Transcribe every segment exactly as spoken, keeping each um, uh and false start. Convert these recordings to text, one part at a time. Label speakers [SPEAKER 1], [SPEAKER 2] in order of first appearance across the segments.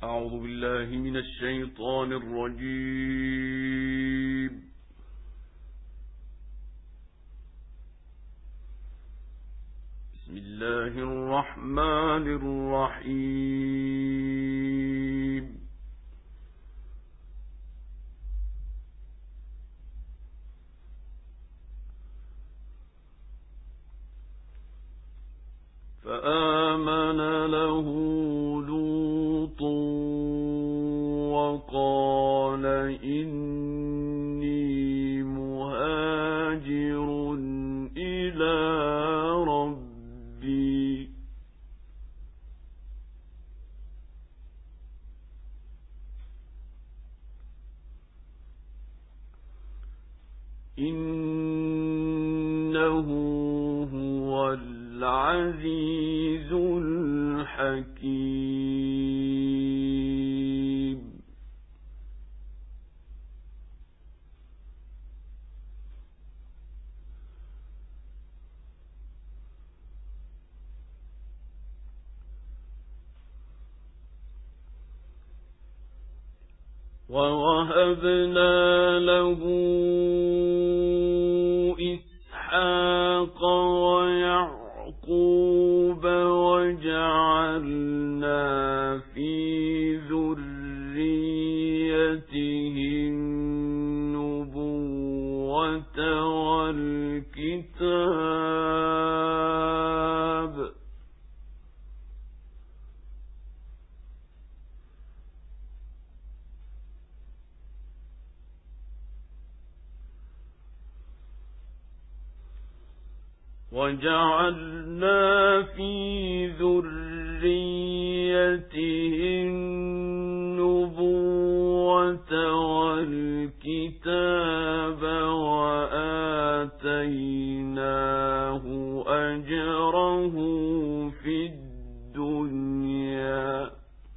[SPEAKER 1] أعوذ بالله من الشيطان الرجيم. بسم الله الرحمن الرحيم. فآمن له لوط وقال إني مهاجر إلى ربي إنه هو العزيز الحكيم. ووهبنا له إسحاق ويعقوب وجعلنا في ذريته النبوة والكتاب وجعلنا في ذريته النبوة والكتاب وآتيناه أجره في الدنيا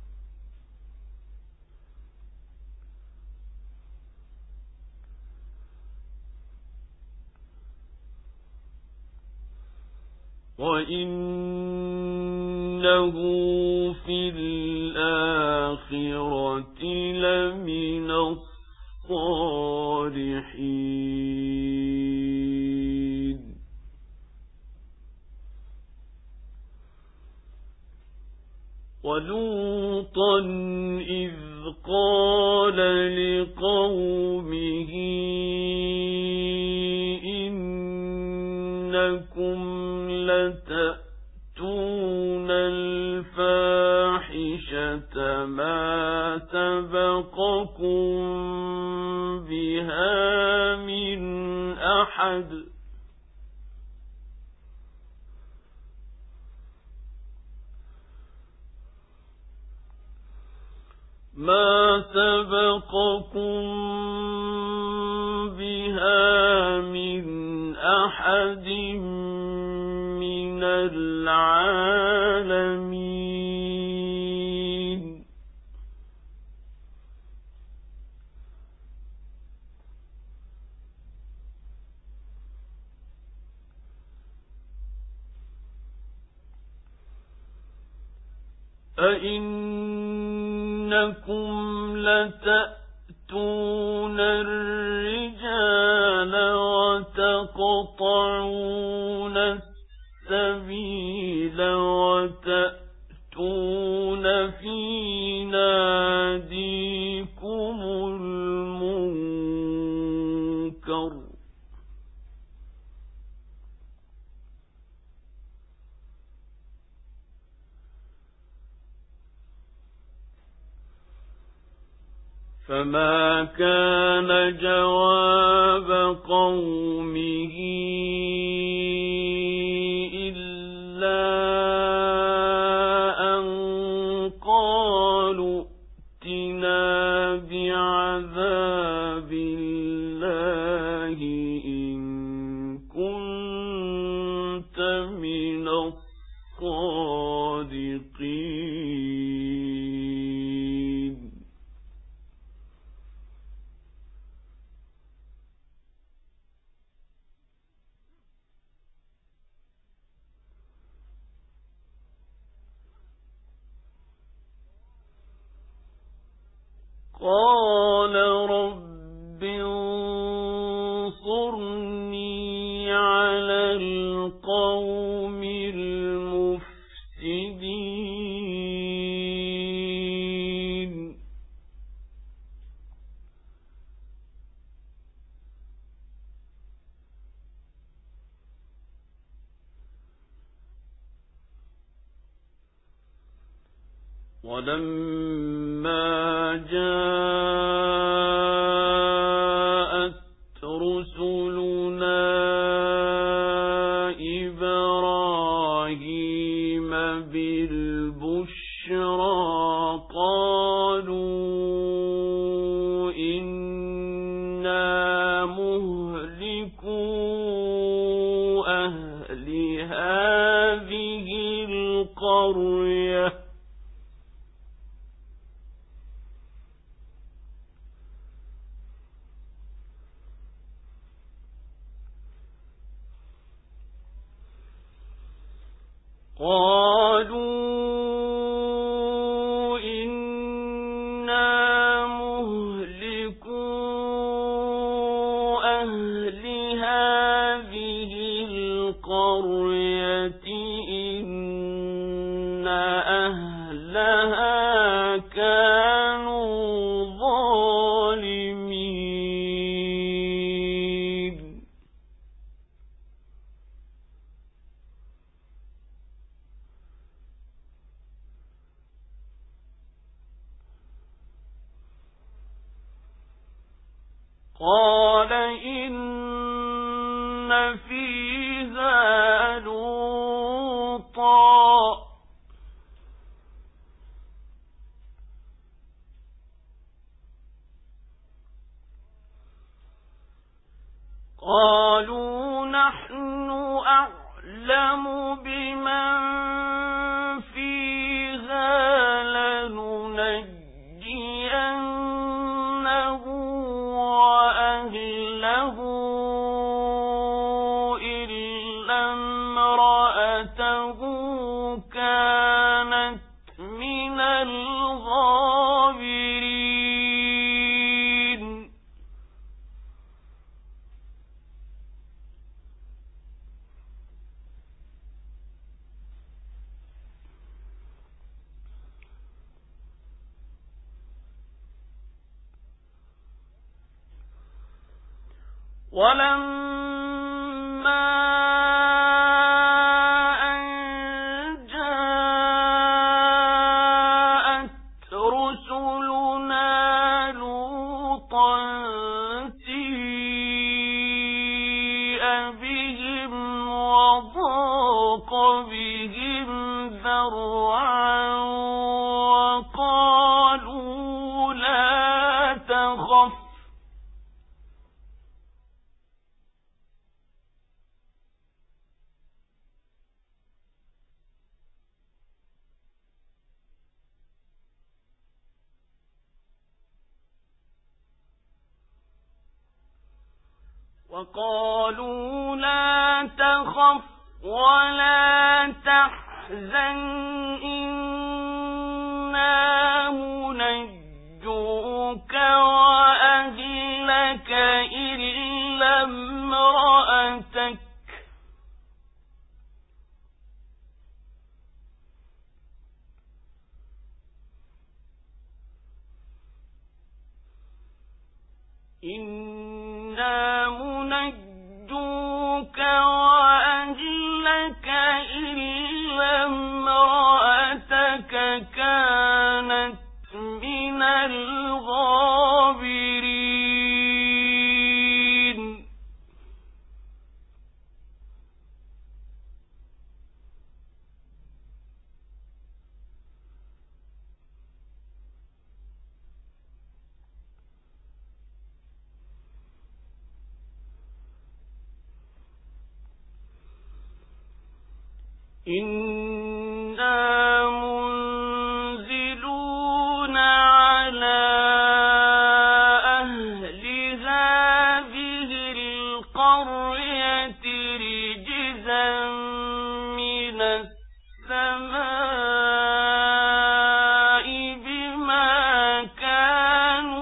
[SPEAKER 1] وإنه في الآخرة لمن الصالحين. ولوطا إذ قال لقومه إنكم لتأتون الفاحشة ما سبقكم بها من أحد ما سبقكم بها من أحد من العالمين. أئنكم لتأتون الرجال وتقطعون السبيل وتأتون في ناديكم المنكر فما كان جواب قومه إلا أن قالوا ائتنا بعذاب الله إن كنت من الصادقين. قال رب انصرني على القوم المفسدين ولما جاءت رسلنا إبراهيم بالبشرى قالوا إنا مهلكو أهل هذه القرية قالوا إنا مهلكو أهل هذه القرية إن أهلها كانوا ظالمين قال إن فيها لوطا قالوا نحن أعلم بمن فيها لننجينه وأهله إلا امرأته كانت من الغابرين ولما أن جاءت رسلنا لوطا سيء بهم وضاق بهم ذرعا وقالوا لا تخف وقالوا لا تخف ولا تحزن إنا منجوك وأهلك إلا امرأتك إنا منجوك وأهلك إلا امرأتك كانت من الغابرين إنا منزلون على أهل هذه القرية رجزا من السماء بما كانوا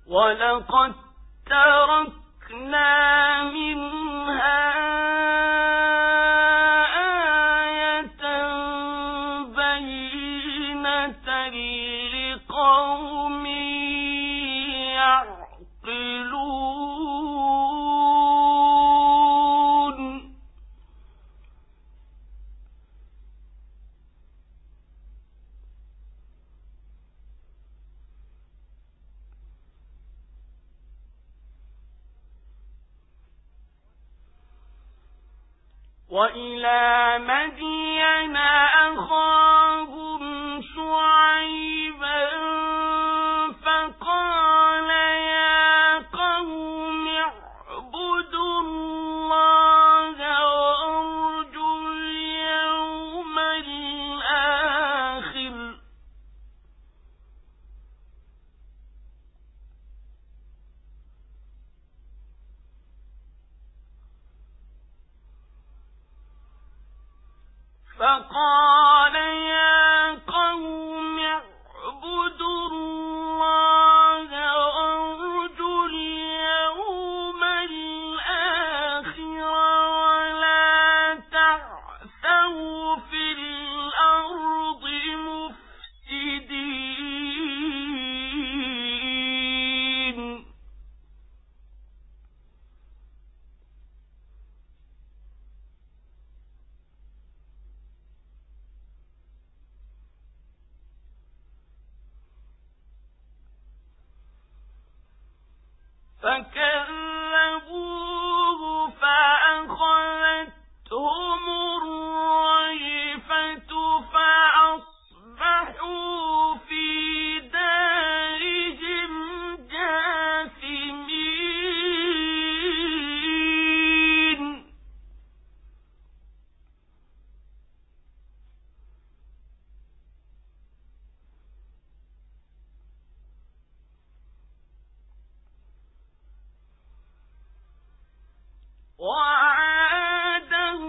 [SPEAKER 1] ولقد تركنا منها آية بينة لقوم يعقلون وإلى مدين أخاهم شعيبا فقال يا قوم اعبدوا الله وارجوا اليوم الآخر فقال يا قوم اعبدوا الله وارجوا اليوم الآخر ولا تعثوا في الأرض مفسدين فكذبوه فأخذتهم الرجفة فأصبحوا في دارهم جاثمين وعادا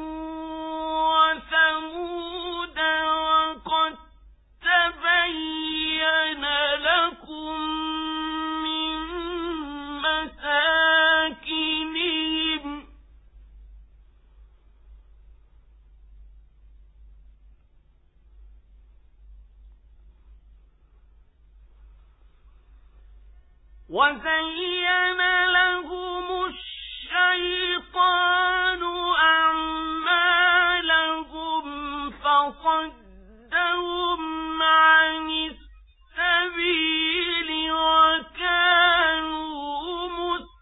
[SPEAKER 1] وثمود وقد تبين لكم من مساكنهم وزين لهم الشيطان أعمالهم فصدهم عن السبيل وكانوا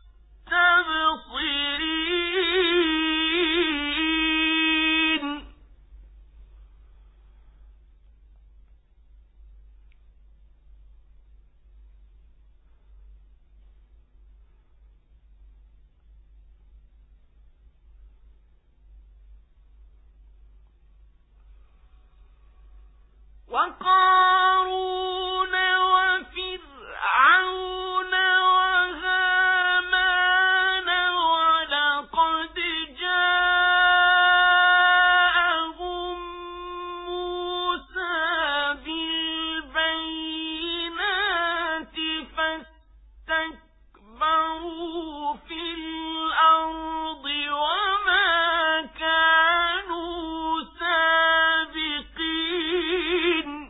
[SPEAKER 1] مستبصرين وقارون وفرعون وهامان ولقد جاءهم موسى بالبينات فاستكبروا في الأرض وما كانوا سابقين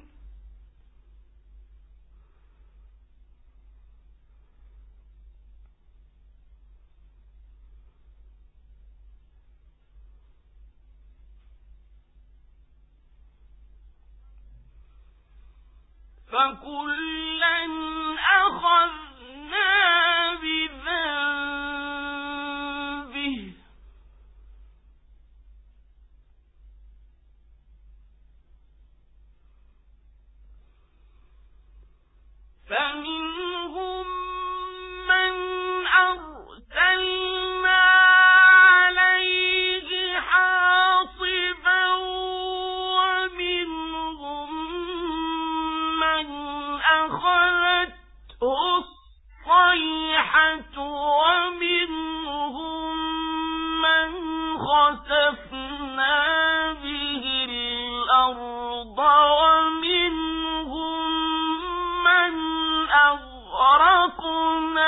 [SPEAKER 1] فكلا أخذنا بذنبه فمنهم من أرسلنا عليه حاصبا ومنهم من أخذته الصيحة ومنهم من خسفنا به الأرض ومنهم من أغرقنا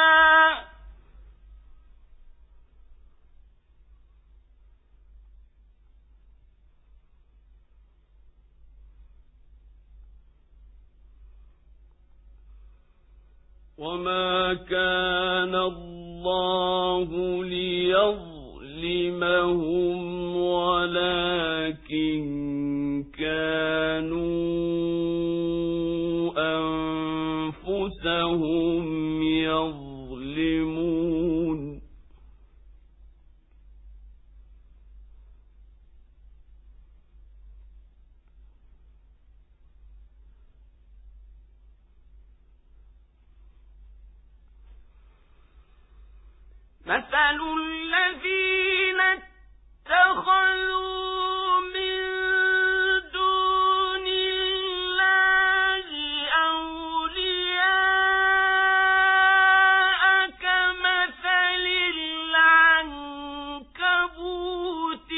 [SPEAKER 2] وما كان الله ليظلمهم ولكن كانوا أنفسهم يظلمون
[SPEAKER 1] مثل الذين اتخذوا من دون الله أولياء كمثل العنكبوت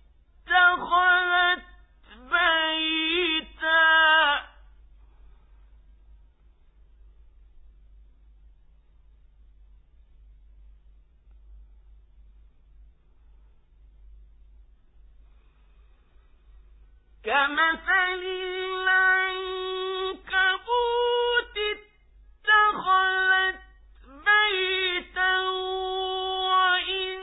[SPEAKER 1] اتخذت بيتا كمثل العنكبوت اتخذت بيتا وإن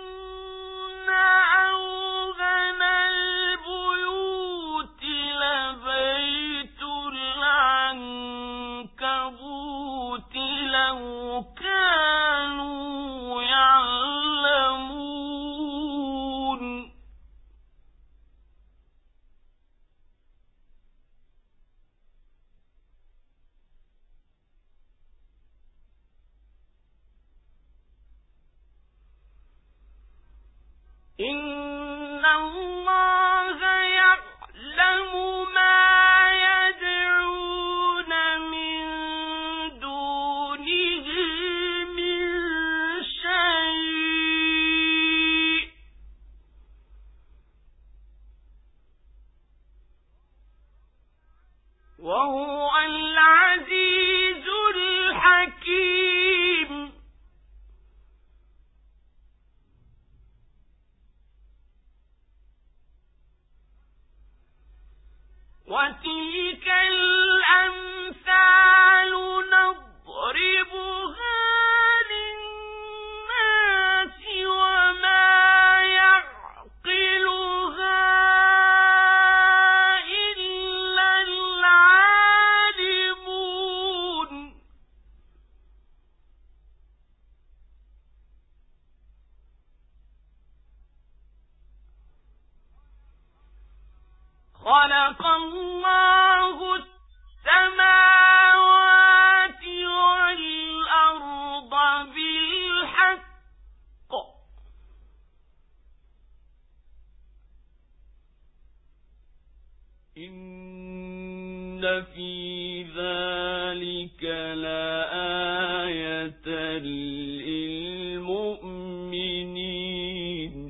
[SPEAKER 1] أوهن البيوت لبيت العنكبوت لو كانوا يعلمون إن الله يعلم ما يدعون من دونه من شيء وهو العزيز الحكيم وتلك الأمثال نضربها للناس وما يعقلها إلا العالمون خلق الله السماوات والأرض بالحق
[SPEAKER 2] إن في ذلك لآية للمؤمنين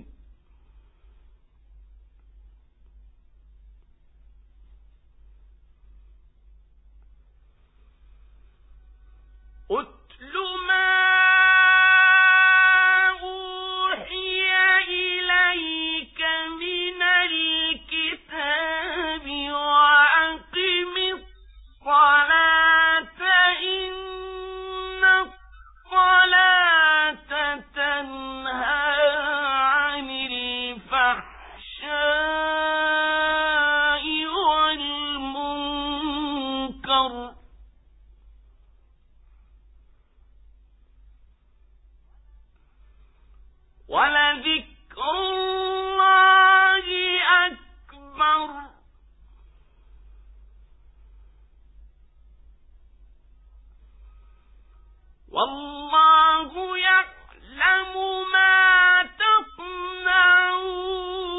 [SPEAKER 1] أتل ما أوحي إليك من الكتاب وأقم الصلاة إن الصلاة تنهى عن الفحشاء والمنكر ولذكر الله أكبر والله يعلم ما تصنعون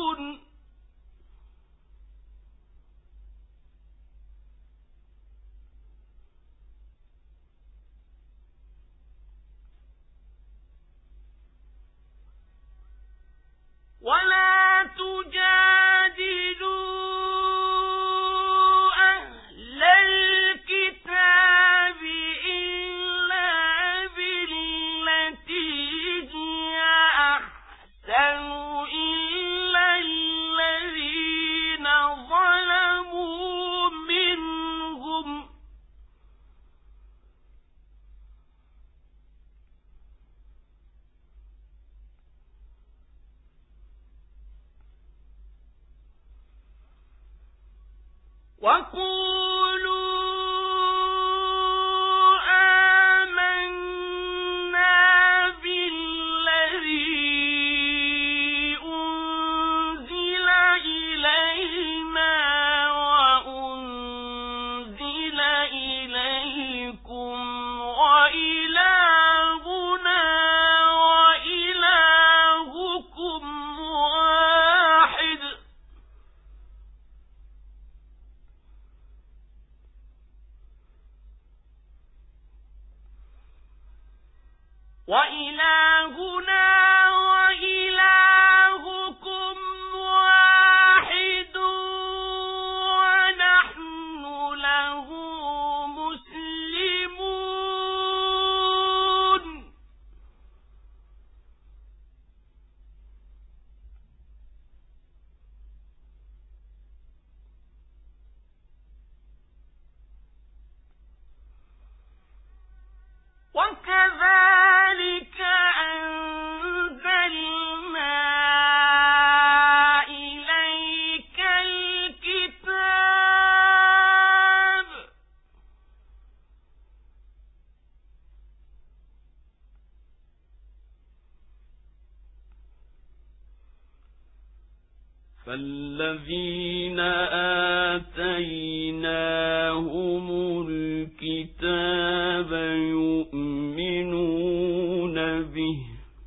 [SPEAKER 1] وقولوا وإلهنا وإلهكم واحد ونحن له مسلمون. وكذلك أنزلنا إليك الكتاب
[SPEAKER 2] فالذين آتيناهم الكتاب يؤمنون به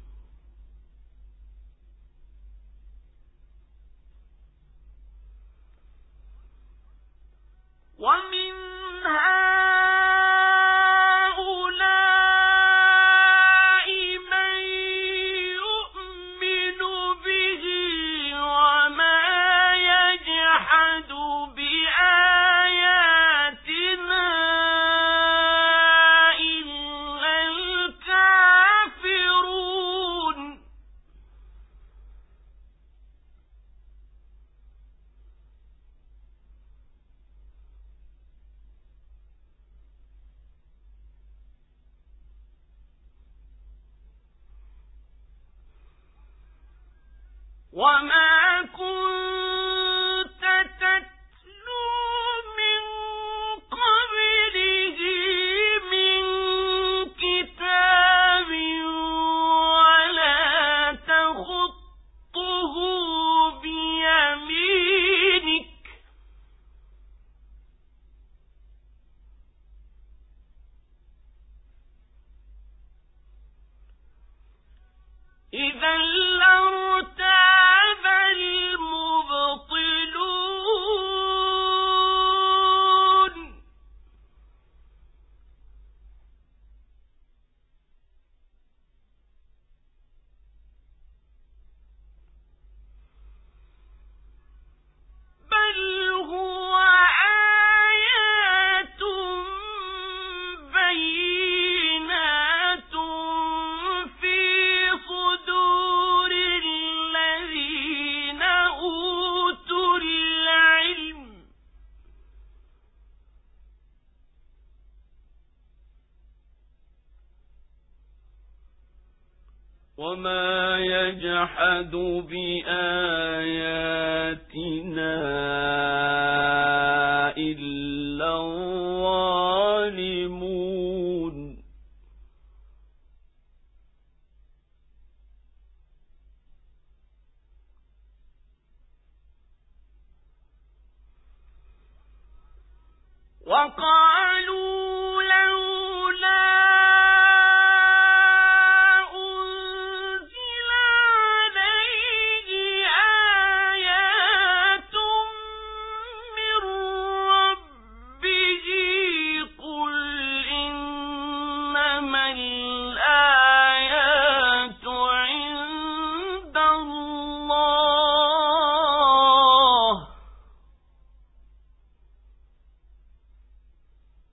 [SPEAKER 1] ومن هؤلاء من يؤمن به وما يجحد بآياتنا إلا الكافرون. وما كنت تتلو من قبله من كتاب ولا تخطه بيمينك إذا لارتاب المبطلون. بل هو آيات بينات في صدور الذين أوتوا العلم.
[SPEAKER 2] وما يجحد بآياتنا إلا الظالمون.
[SPEAKER 1] وقالوا لولا أنزل عليه آيات من ربه قل إنما الآيات عند الله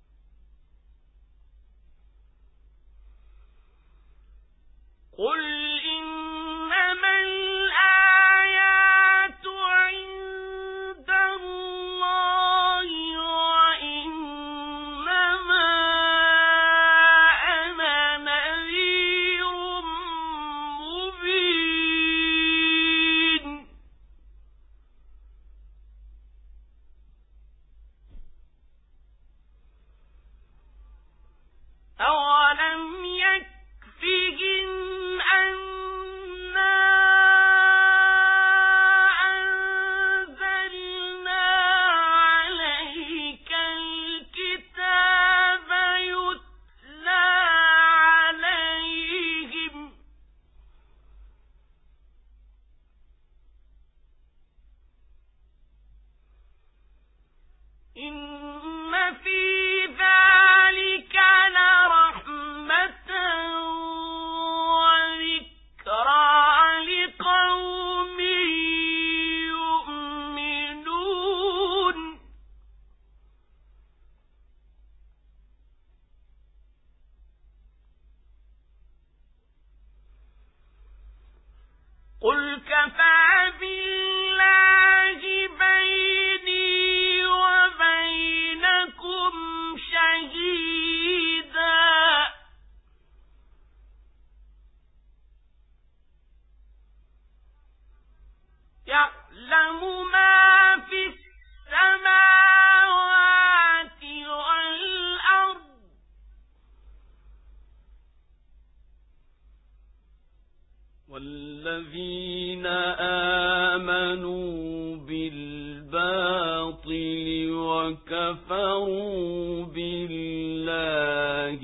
[SPEAKER 2] كفروا بالله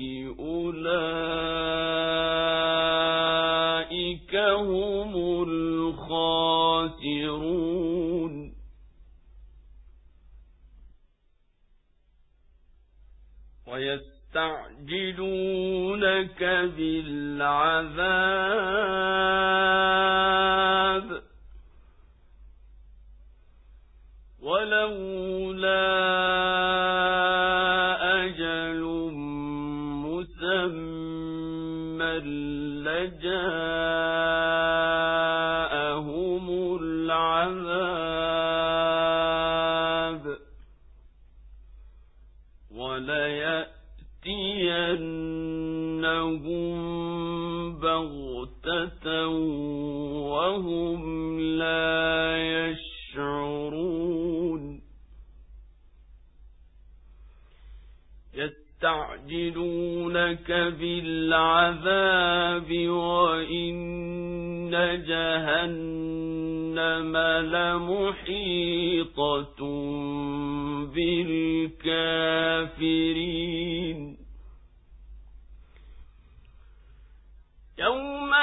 [SPEAKER 2] أولئك هم الخاسرون ويستعجلونك بالعذاب ولولا أجل مسمى لجاءهم العذاب وليأتينهم بغتة وهم لا يشعرون يستعجلونك بالعذاب وإن جهنم لمحيطة بالكافرين يوم